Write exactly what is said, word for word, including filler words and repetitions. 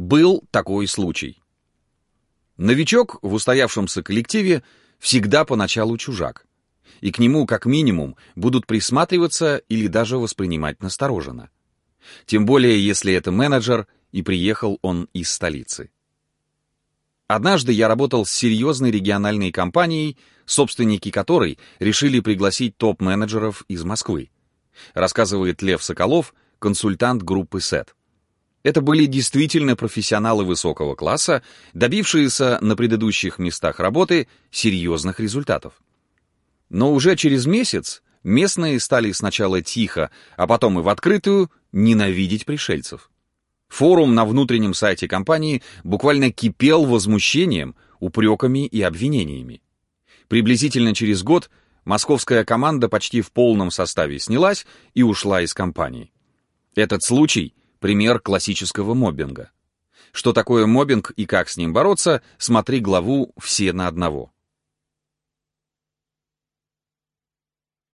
Был такой случай. Новичок в устоявшемся коллективе всегда поначалу чужак, и к нему, как минимум, будут присматриваться или даже воспринимать настороженно. Тем более, если это менеджер, и приехал он из столицы. Однажды я работал с серьезной региональной компанией, собственники которой решили пригласить топ-менеджеров из Москвы. Рассказывает Лев Соколов, консультант группы сет. Это были действительно профессионалы высокого класса, добившиеся на предыдущих местах работы серьезных результатов. Но уже через месяц местные стали сначала тихо, а потом и в открытую ненавидеть пришельцев. Форум на внутреннем сайте компании буквально кипел возмущением, упреками и обвинениями. Приблизительно через год московская команда почти в полном составе снялась и ушла из компании. Этот случай — пример классического моббинга. Что такое моббинг и как с ним бороться, смотри главу «Все на одного».